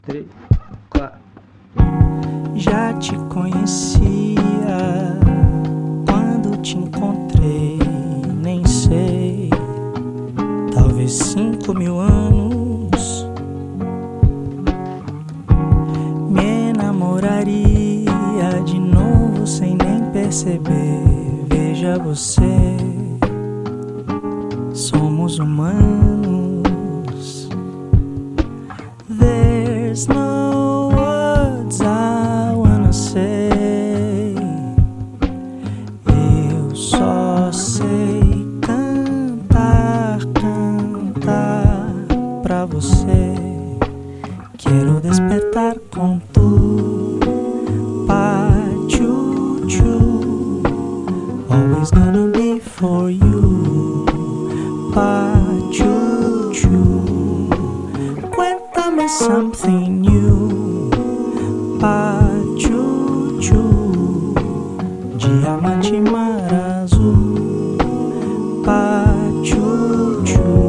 3, 4. Já te conhecia quando te encontrei, nem sei, talvez 5.000 anos. Me enamoraria de novo sem nem perceber. Veja você, somos humanos. There's no words I wanna say. Eu só sei cantar, cantar pra você. Quero despertar com tu, pa-chu-chu. Always gonna be for you, pa-chu-chu. Cuéntame something new, pa-chu-chu. Diamante mar azul, pa-chu-chu.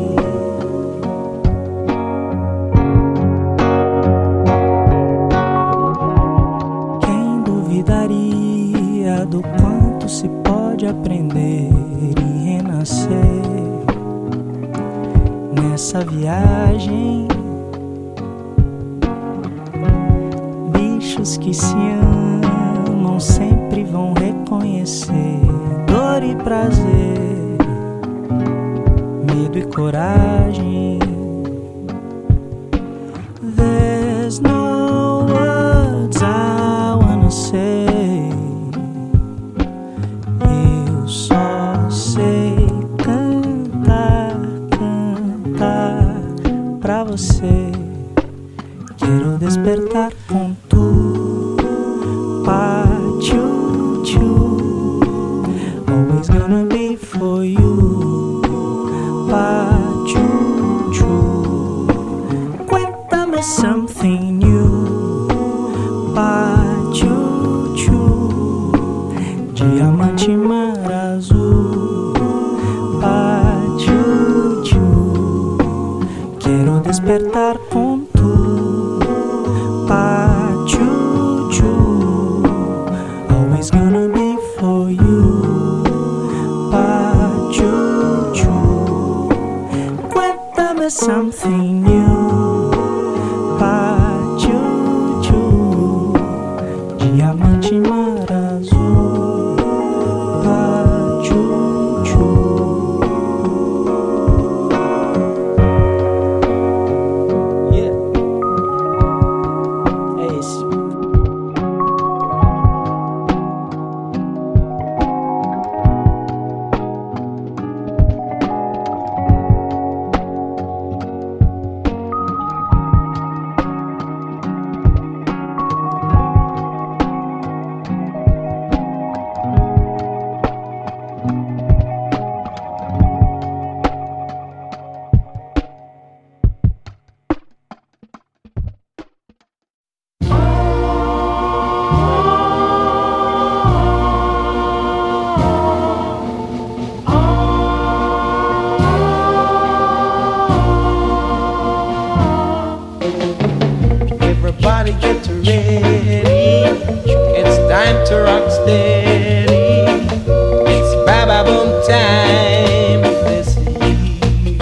Quem duvidaria do quanto se pode aprender e renascer nessa viagem? Bichos que se amam sempre vão reconhecer dor e prazer, medo e coragem. There's no words I wanna say. Eu só sei cantar, cantar pra você. Quero despertar com tu, pa-chu-chu. Always gonna be for you, pa-chu-chu. Cuéntame something new, pa-chu-chu. Diamante mar azul, pa-chu-chu. Quero despertar com tu, pa-chu-chu. Always gonna be for you, pa-chu-chu. Cuéntame something new, pa-chu-chu. Diamante mar azul, pa-chu-chu. Everybody get ready, it's time to rock steady. It's ba-ba-boom time this year.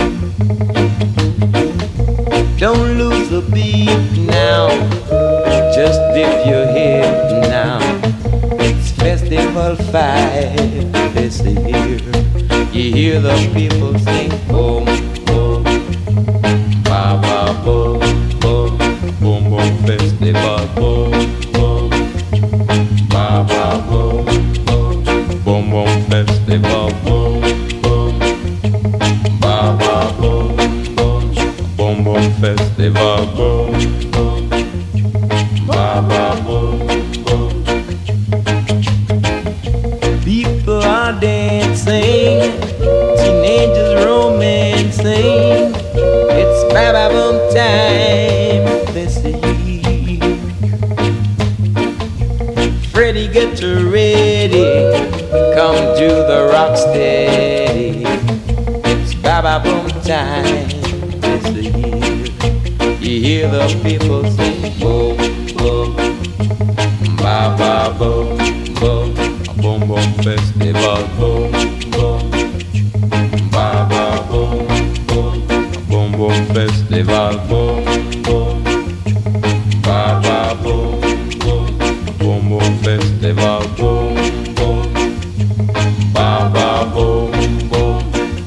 Don't lose the beat now, just dip your head now. It's festival 5 this year. You hear the people sing boom, boom, ba-ba-boom. Boom boom festival, boom boom, ba ba boom boom, boom boom festival, boom boom, ba ba boom boom, boom boom festival, boom boom, ba ba boom boom. People are dancing, teenagers romancing. It's ba ba boom time. Freddie, get ready, come to the rock steady. It's ba-ba-boom time this year. You hear the people sing boom, boom, ba ba boom, boom, a boom boom festival boom, boom, ba ba boom, boom, a boom boom festival boom, boom, ba ba boom, boom, a boom boom festival boom, boom, ba ba boom, boom.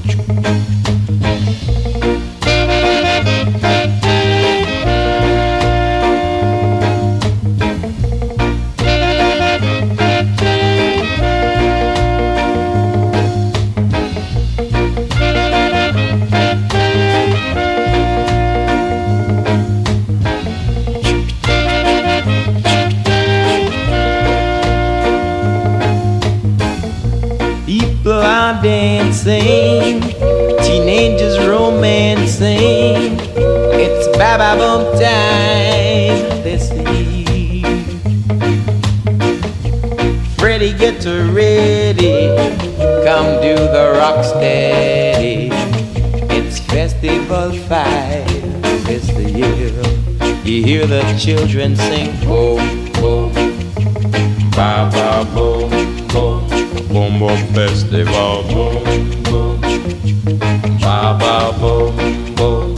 People are dancing, teenagers romancing. It's ba-ba boom time, they see. Freddie, get ready, come do the rock steady. It's Festival 5 this the year. You hear the children sing boom, boom, ba-ba boom, boom. Boom boom festival, boom boom, ba ba boom boom.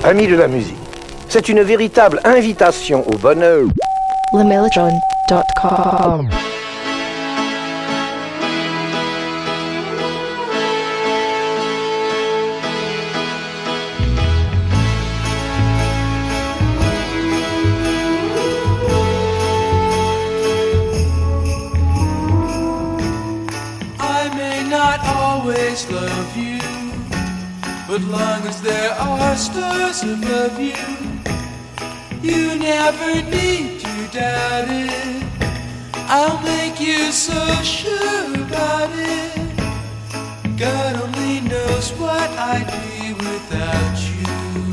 Amis de la musique, c'est une véritable invitation au bonheur. LeMillotron.com. I may not always love you, but long as there are stars above you, you never need to doubt it. I'll make you so sure about it. God only knows what I'd be without you.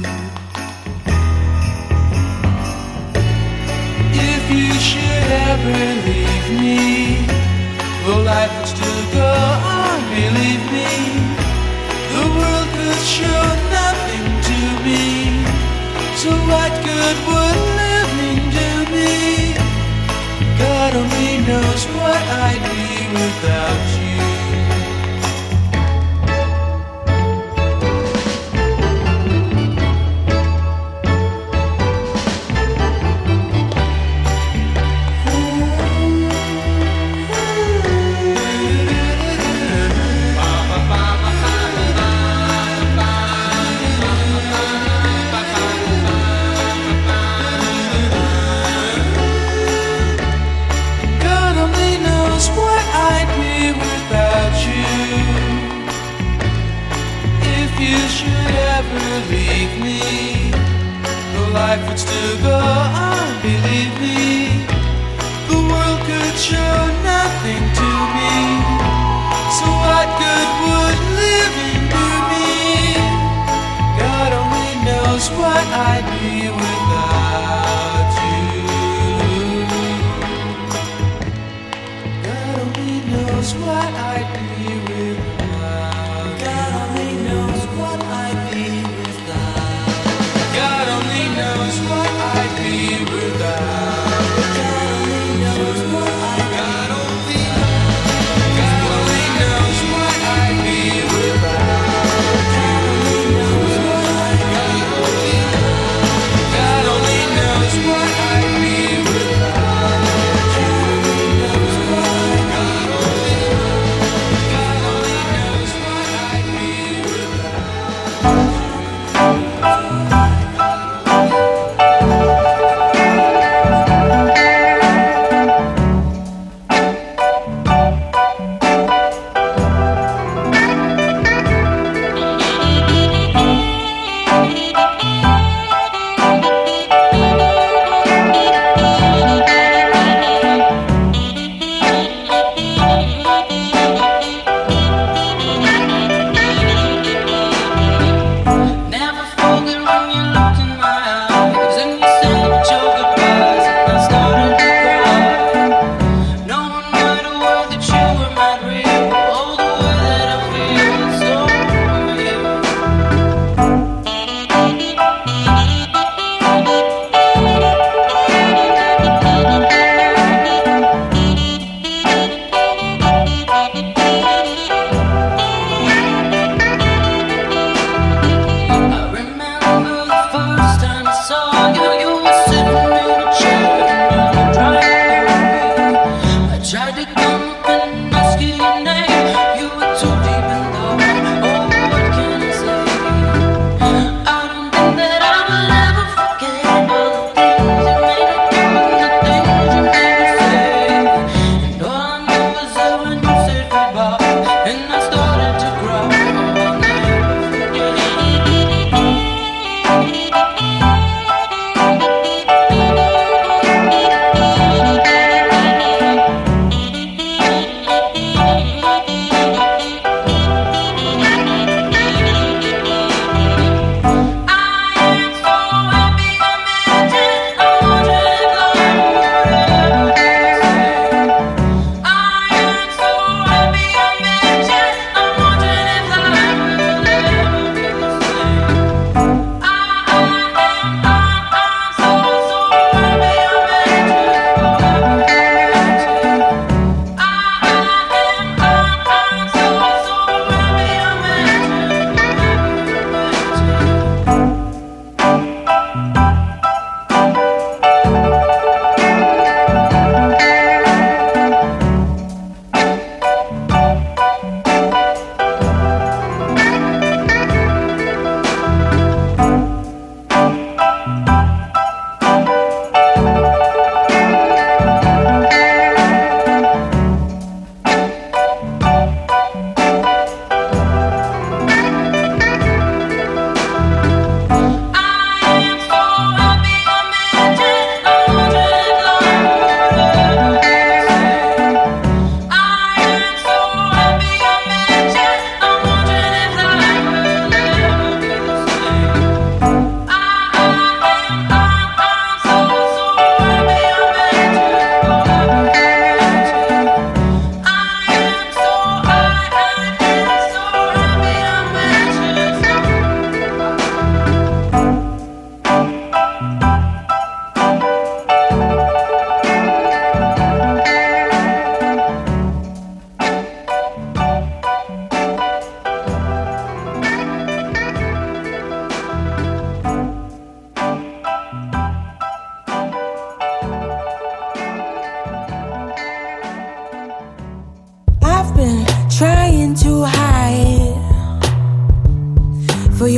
If you should ever leave me, well, life would still go on, believe me. The world could show nothing to me, so what good would living do me? God only knows what I'd be without you. Leave me, the life would still go on, believe me. The world could show nothing to me, so what good would living do me? God only knows what I'd be without you. God only knows what I'd be without. God only knows what I'd be. God only knows what I'd be without. God only knows what I'd be. God only knows what I'd be without. God only knows what I'd be. God only knows what I'd be without. God only knows what I'd be. God only knows what I'd be without.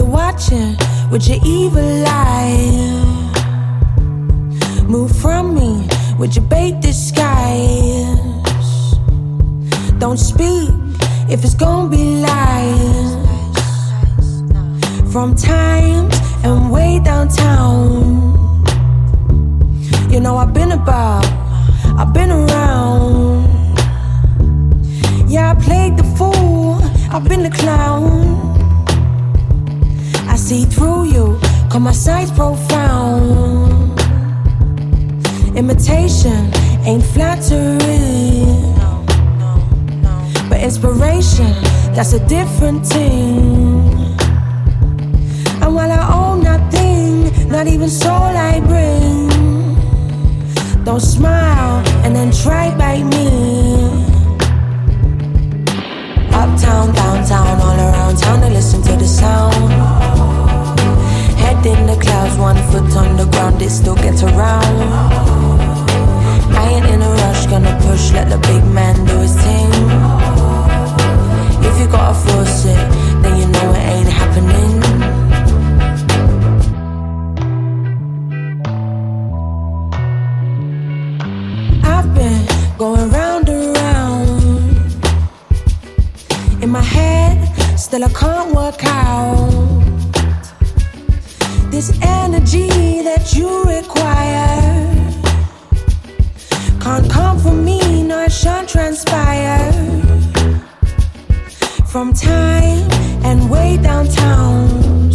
you're watching with your evil eye. Move from me with your bait disguise. Don't speak if it's gonna be lies. From times and way downtown. You know I've been about, I've been around. Yeah, I played the fool, I've been the clown. I see through you, 'cause my sight's profound. Imitation ain't flattery, but inspiration, that's a different thing. And while I own nothing, not even soul I bring, don't smile and then try bite me. Uptown, downtown, all around town, they listen to the sound. Head in the clouds, 1 foot on the ground, it still gets around. I ain't in a rush, gonna push, let the big man do his thing. If you gotta force it, then you know it ain't happening. I've been going round and round. In my head, still I can't work out this energy that you require. Can't come from me, no it shan't transpire. From time and way downtown.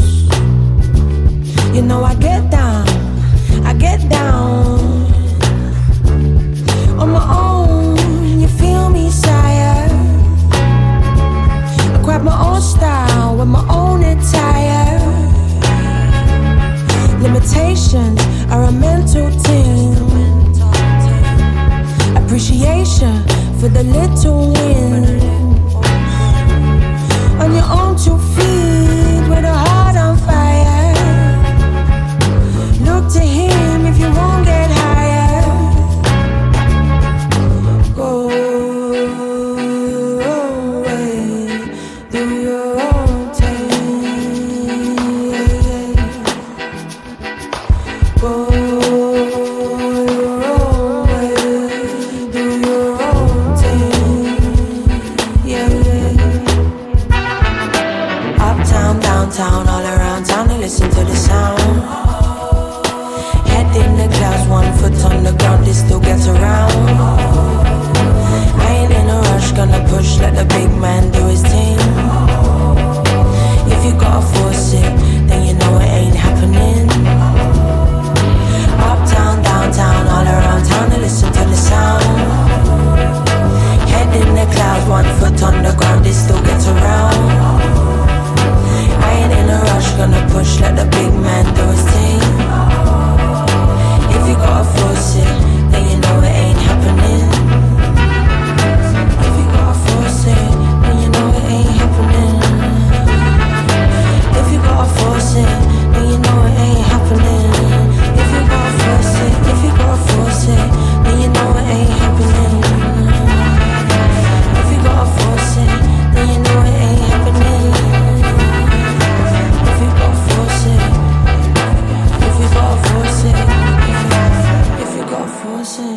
You know I get down, I get down. On my own, you feel me, sire. I grab my own style with my own attire. Limitations are a mental thing. Appreciation for the little wins. On your own 2 feet with a heart on fire. Look to him if you won't get higher. Go away, do your own thing. Go your own way, do your own thing. Uptown, downtown, all around town, they listen to the sound. Head in the clouds, 1 foot on the ground, it still gets around. I ain't in a rush, gonna push, let the big man do his thing. If you gotta force it, then you know it ain't happening. Uptown, downtown, all around town, they listen to the sound. Head in the clouds, 1 foot on the ground, it still gets around. I ain't in a rush, gonna push, let the big man do his thing. If you gotta force it, then you know it ain't happening. If you gotta force it, then you know it ain't happening. If you gotta force it, then you know it ain't happening. If you gotta force it, if you gotta force it, then you know it ain't happening. If you gotta force it, then you know it ain't happening. If you gotta force it, if you gotta force it, if you gotta force it.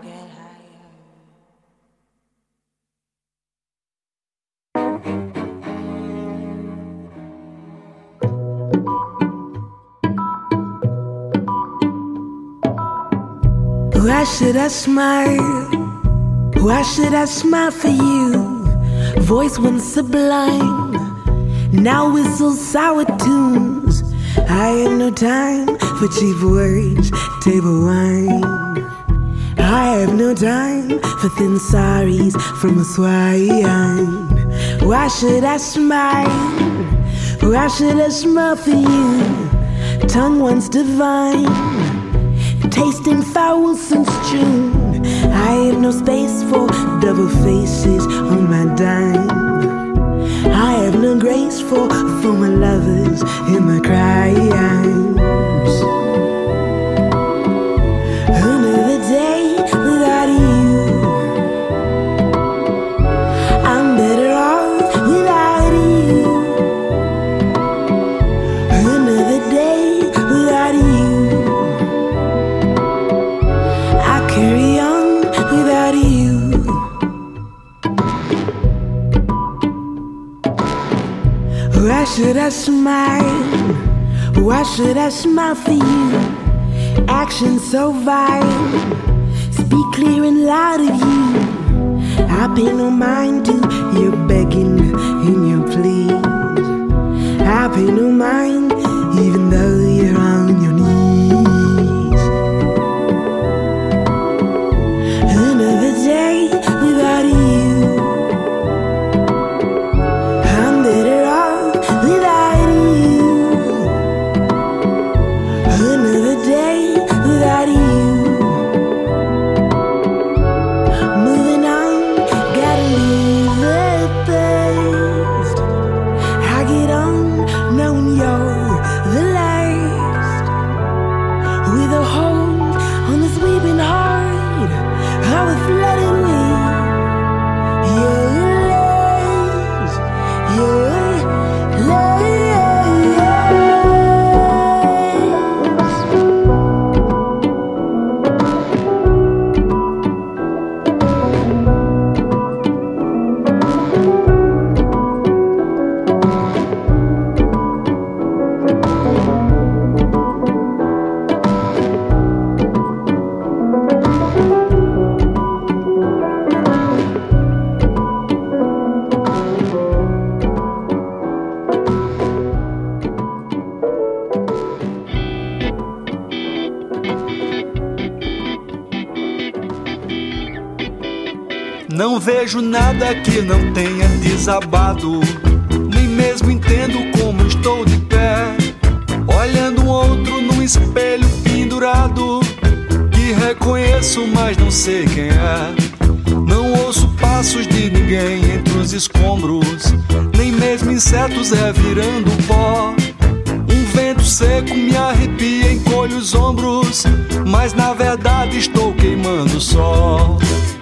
Why should I smile? Why should I smile for you? Voice once sublime, now whistles sour tunes. I have no time for cheap words, table wine. I have no time for thin saris from a swine. Why should I smile? Why should I smile for you? Tongue once divine, tasting fouls and stew. I have no space for double faces on my dime. I have no grace for my lovers in my crimes. Another day without you, I'm better off without you. Why should I smile? Why should I smile for you? Action so vile. Speak clear and loud of you. I pay no mind to your begging and your pleas. I pay no mind even though you're on your knees. Another day without you. I'm better off without you. Another day without you. Moving on, gotta leave the past. I get on knowing you're the last. With a hold on this weeping heart, I was flooded with your lies, your lies. Não vejo nada que não tenha desabado, nem mesmo entendo como estou de pé, olhando um outro num espelho pendurado, que reconheço, mas não sei quem é. Não ouço passos de ninguém entre os escombros, nem mesmo insetos revirando pó. Um vento seco me arrepia, encolhe os ombros, mas na verdade estou queimando o sol.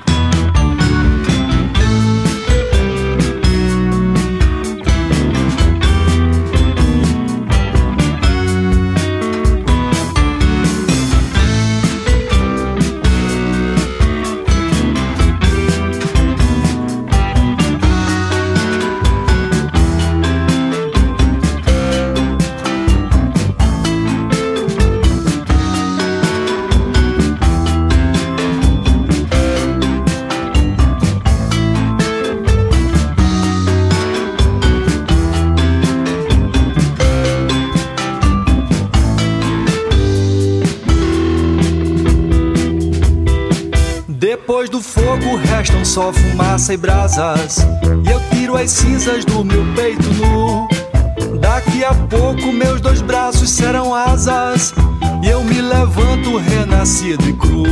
Depois do fogo restam só fumaça e brasas, e eu tiro as cinzas do meu peito nu. Daqui a pouco meus dois braços serão asas, e eu me levanto renascido e cru.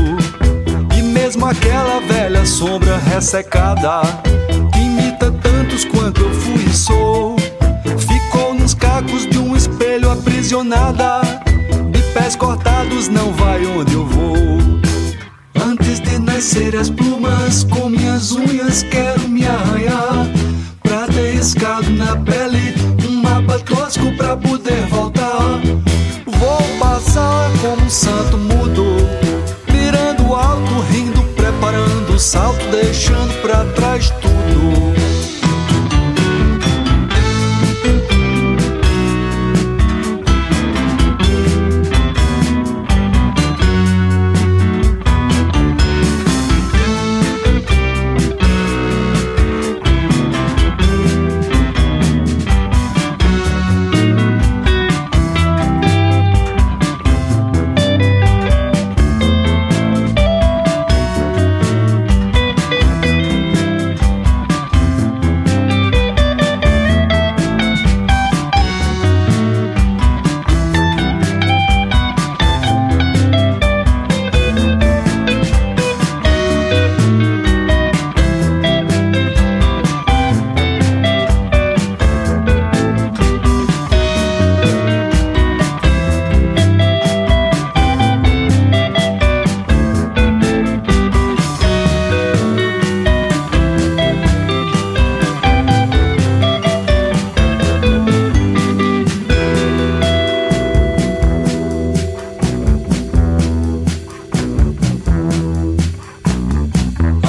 E mesmo aquela velha sombra ressecada, que imita tantos quanto eu fui e sou, ficou nos cacos de um espelho aprisionada, de pés cortados não vai onde eu vou. Antes de nascer as plumas, com minhas unhas quero me arranhar, pra ter riscado na pele um mapa tosco pra poder voltar. Vou passar como um santo mudo, mirando alto, rindo, preparando o salto, deixando pra trás tudo.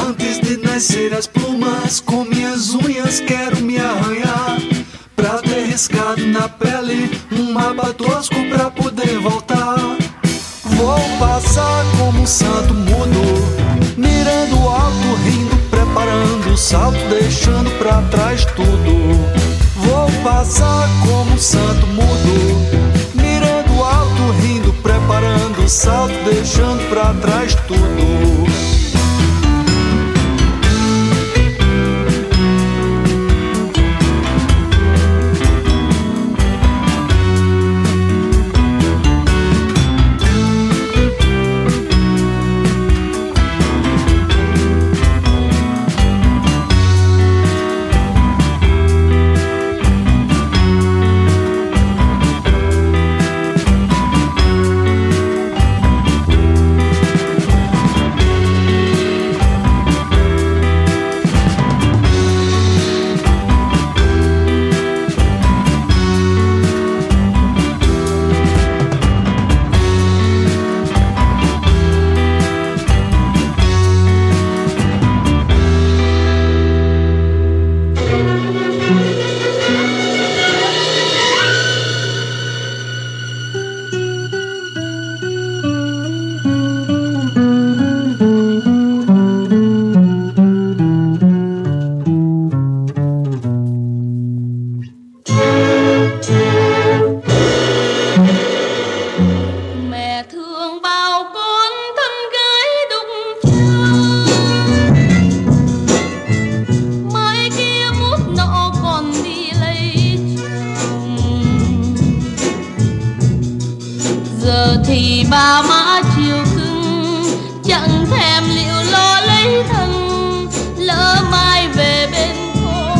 nascer as plumas, com minhas unhas quero me arranhar, pra ter riscado na pele, um mapa tosco pra poder voltar. Vou passar como um santo mudo, mirando alto, rindo, preparando o salto, deixando pra trás tudo. Vou passar como um santo mudo, mirando alto, rindo, preparando o salto, deixando pra trás tudo. thì ba má chiều cưng chẳng thèm liệu lo lấy thân, lỡ mai về bên phố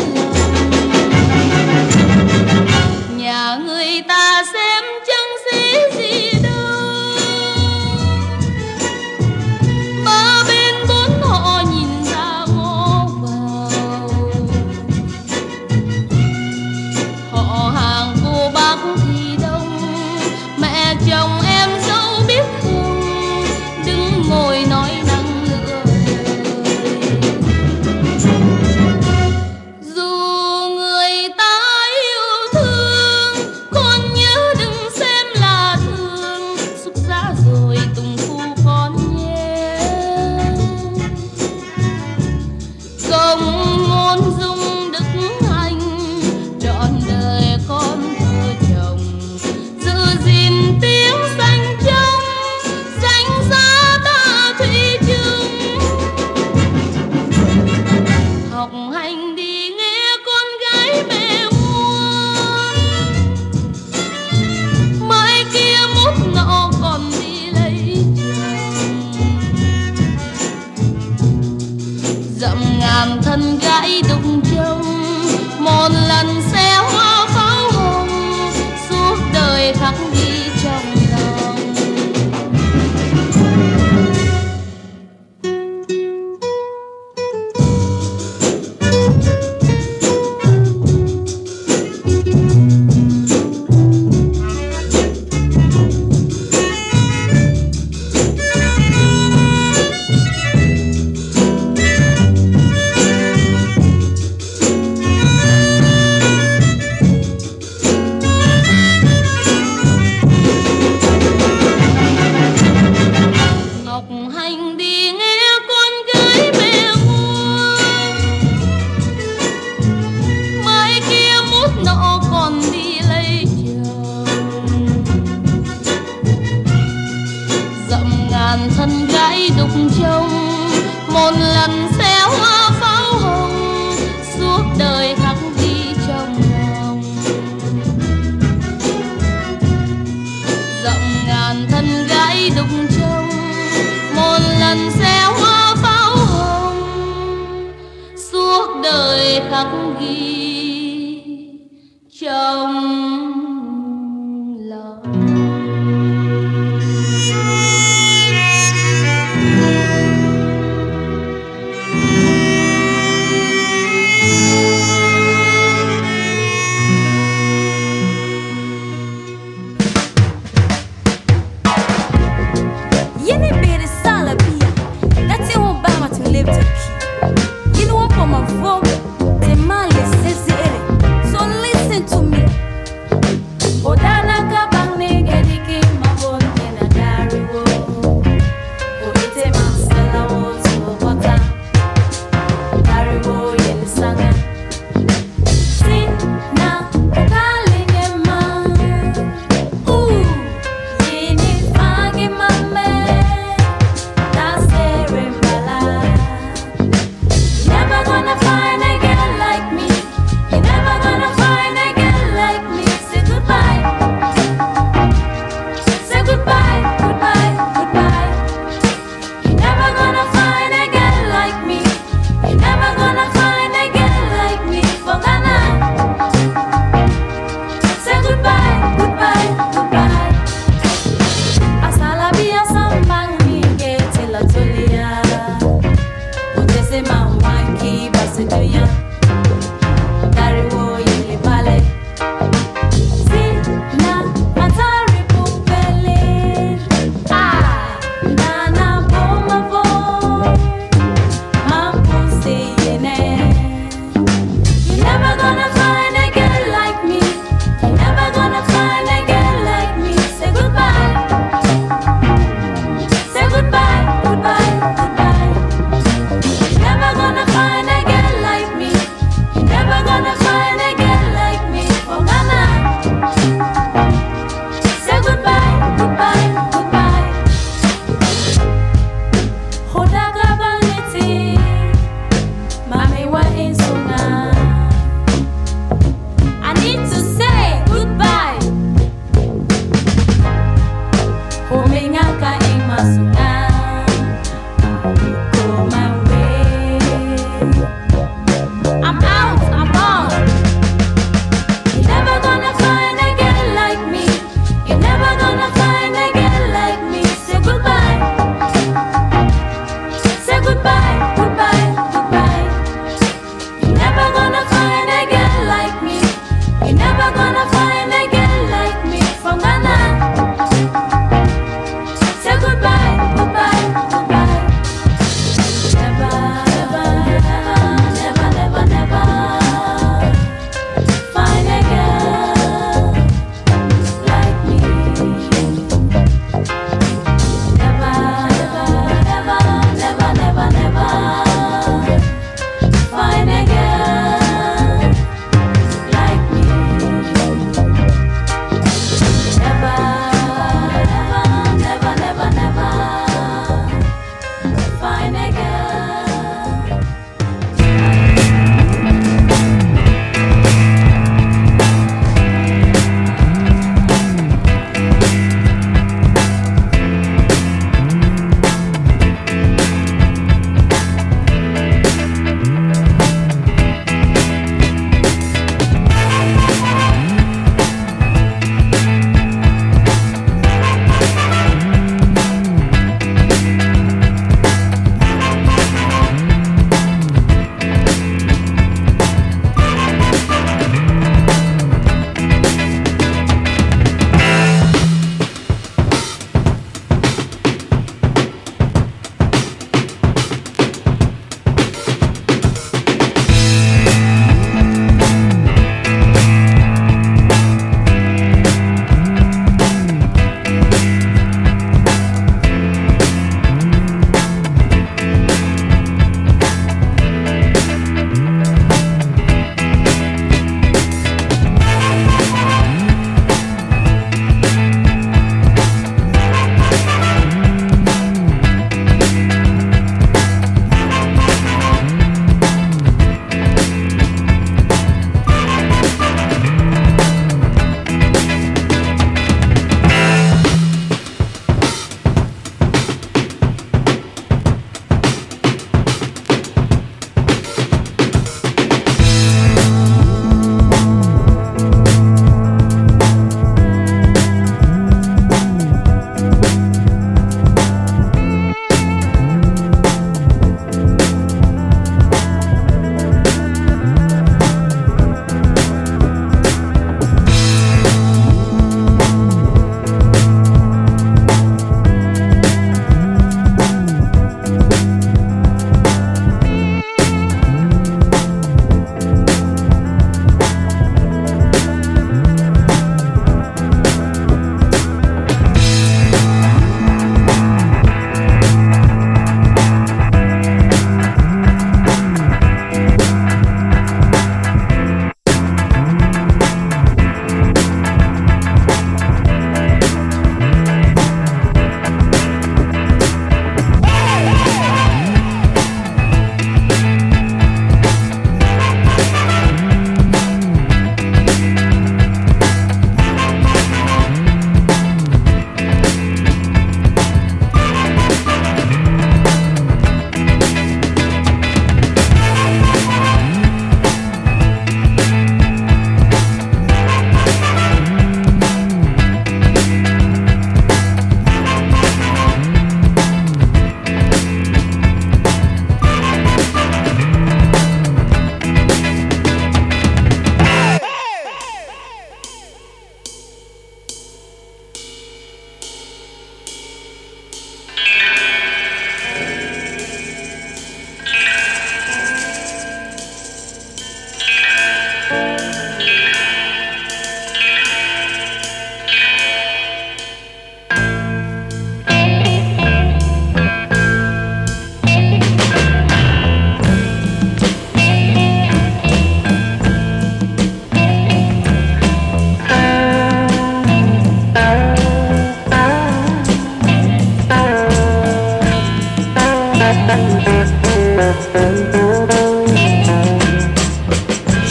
lòng nhà người ta xem chẳng xí gì đâu. Ba bên bốn họ nhìn ra ngó vào, họ hàng cô bác thì đông, mẹ chồng em dẫu biết không, đứng ngồi nói năng lựa lời. Dù người ta yêu thương, con nhớ đừng xem là thương, xúc giá rồi tùng phu con nhé. Công ngôn dung đức anh, trọn đời con thơ chồng, giữ gìn tiếng xanh trong danh giá ta thủy chung. Học hành đi nghe con gái mẹ ngoan, mai kia mốt nọ còn đi lấy chồng. Dặm ngàn thân gái đục trông, một lần xe hoa pháo hồng, suốt đời khắc ghi trong lòng. Ngọc hành đi nghe con gái mẹ ngoan, mai kia mốt nọ còn đi lấy chồng. Dặm ngàn thân gái đục trông, một lần xe hoa pháo hồng, suốt đời khắc ghi trong lòng. Dặm ngàn thân gái đục trông, một lần xe hoa pháo hồng, suốt đời khắc ghi trong lòng. Yeni beri sala pia, dati ho bama to live to keep. You know what, for my vote, the man is so listen to me.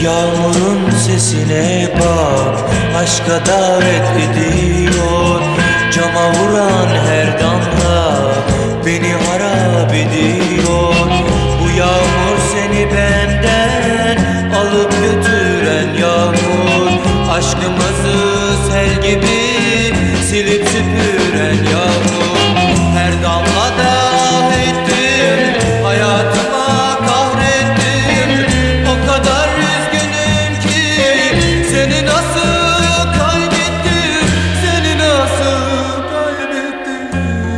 yağmurun sesine bak, aşka davet ediyor. Cama vuran her damla beni harap ediyor. Bu yağmur seni benden alıp götüren yağmur, aşkımızı sel gibi silip süpüren yağmur. Her damlada ettim, hayatıma kahrettim. O kadar üzgünüm ki seni nasıl kaybettim, seni nasıl kaybettim.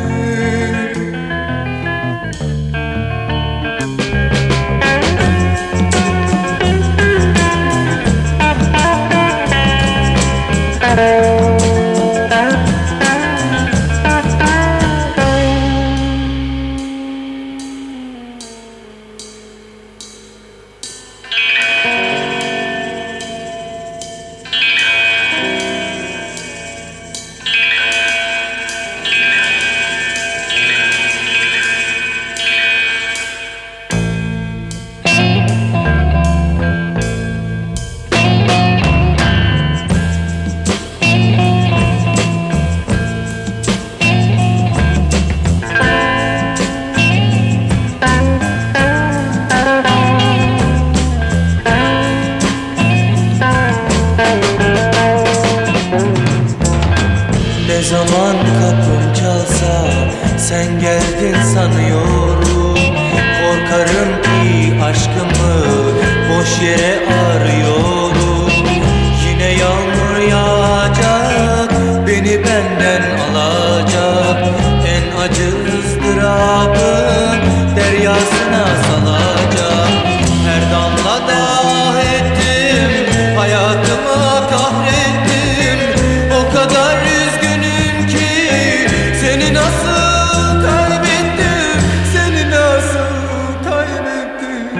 Ne zaman kapım çalsa sen geldin sanıyorum. Korkarım ki aşkımı boş yere arıyorum. Yine yağmur yağacak, beni benden alacak. En acı ızdırabın deryasına salacak. Her damlada ettim, hayatıma kahrettim. O kadar üzgünüm ki seni nasıl kaybettim, seni nasıl kaybettim.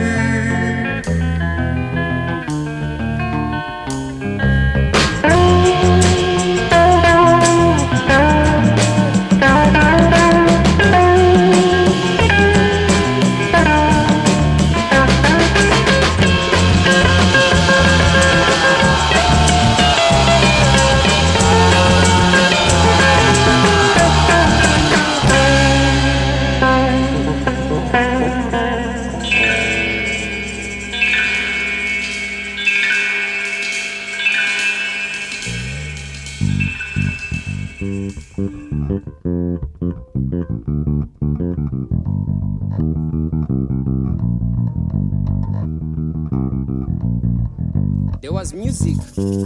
There was music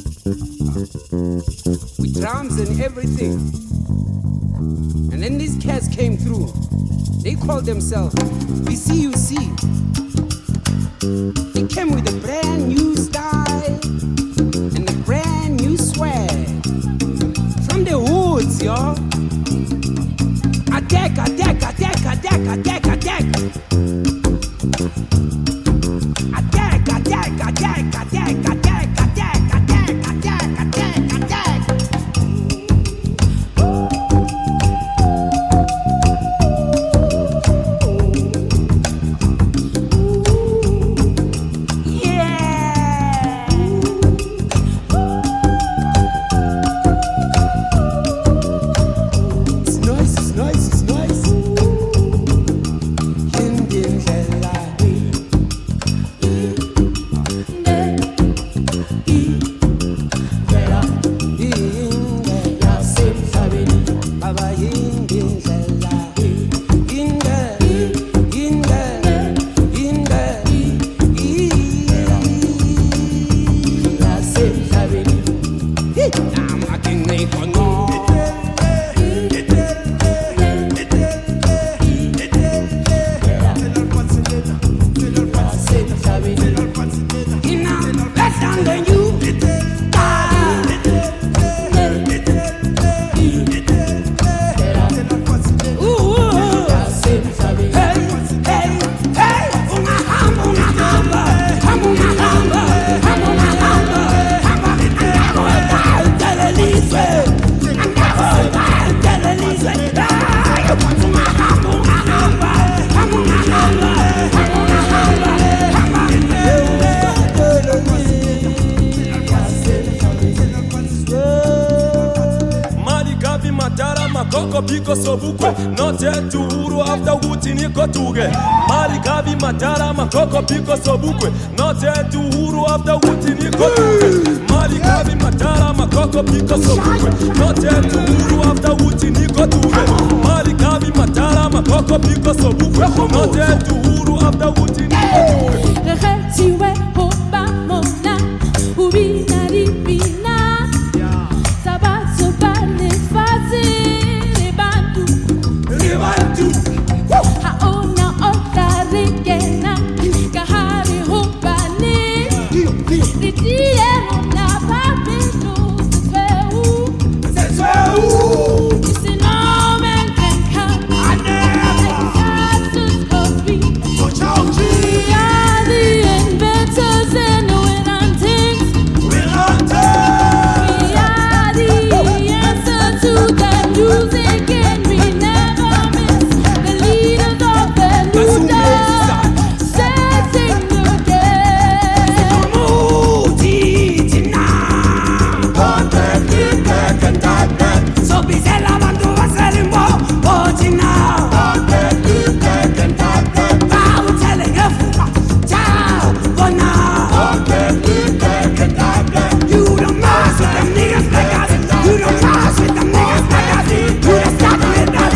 with drums and everything. And then these cats came through. They called themselves VCUC. They came with a brand new style and a brand new swag. From the woods, y'all. Attack, attack, attack, attack, attack, attack. Attack, attack, attack, attack, attack, attack, attack, attack, attack, attack. Yeah. makoko piko sobukwe note tuhuru after wuti niko tuge mali kavi matara makoko piko sobukwe note tuhuru after wuti niko tuge mali kavi matara makoko piko sobukwe note tuhuru after wuti niko tuge mali kavi matara makoko piko sobukwe note tuhuru after wuti niko tuge Retiwe hoba mona ubina ribina sabato bane fazi ribantu haona otarigena kahari hobani ridie na papito seseu isino men can come like Jesus coffee we are the inventors and when things we are the answer to the music and we never miss the leaders of the Luda setting So be lavando a salimbo, Otina. Bow telling a ciao, bona. You don't mess with them niggas like us. You don't mess with them niggas like us. You don't stop with us.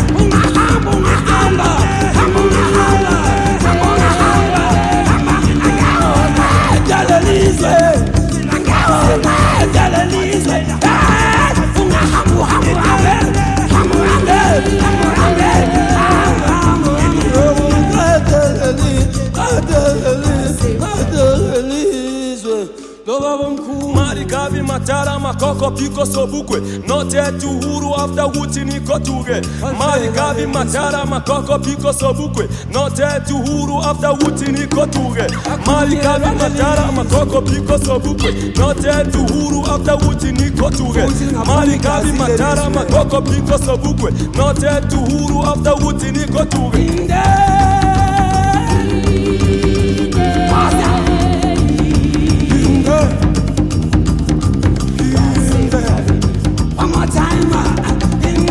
Marikavi matara makoko piko sobukwe note tuhuru after wuti niko tuge Marikavi matara makoko piko sobukwe note tuhuru after wuti niko tuge Marikavi matara makoko piko sobukwe note tuhuru after wuti niko tuge Marikavi matara makoko piko sobukwe note tuhuru after wuti niko tuge One more time, in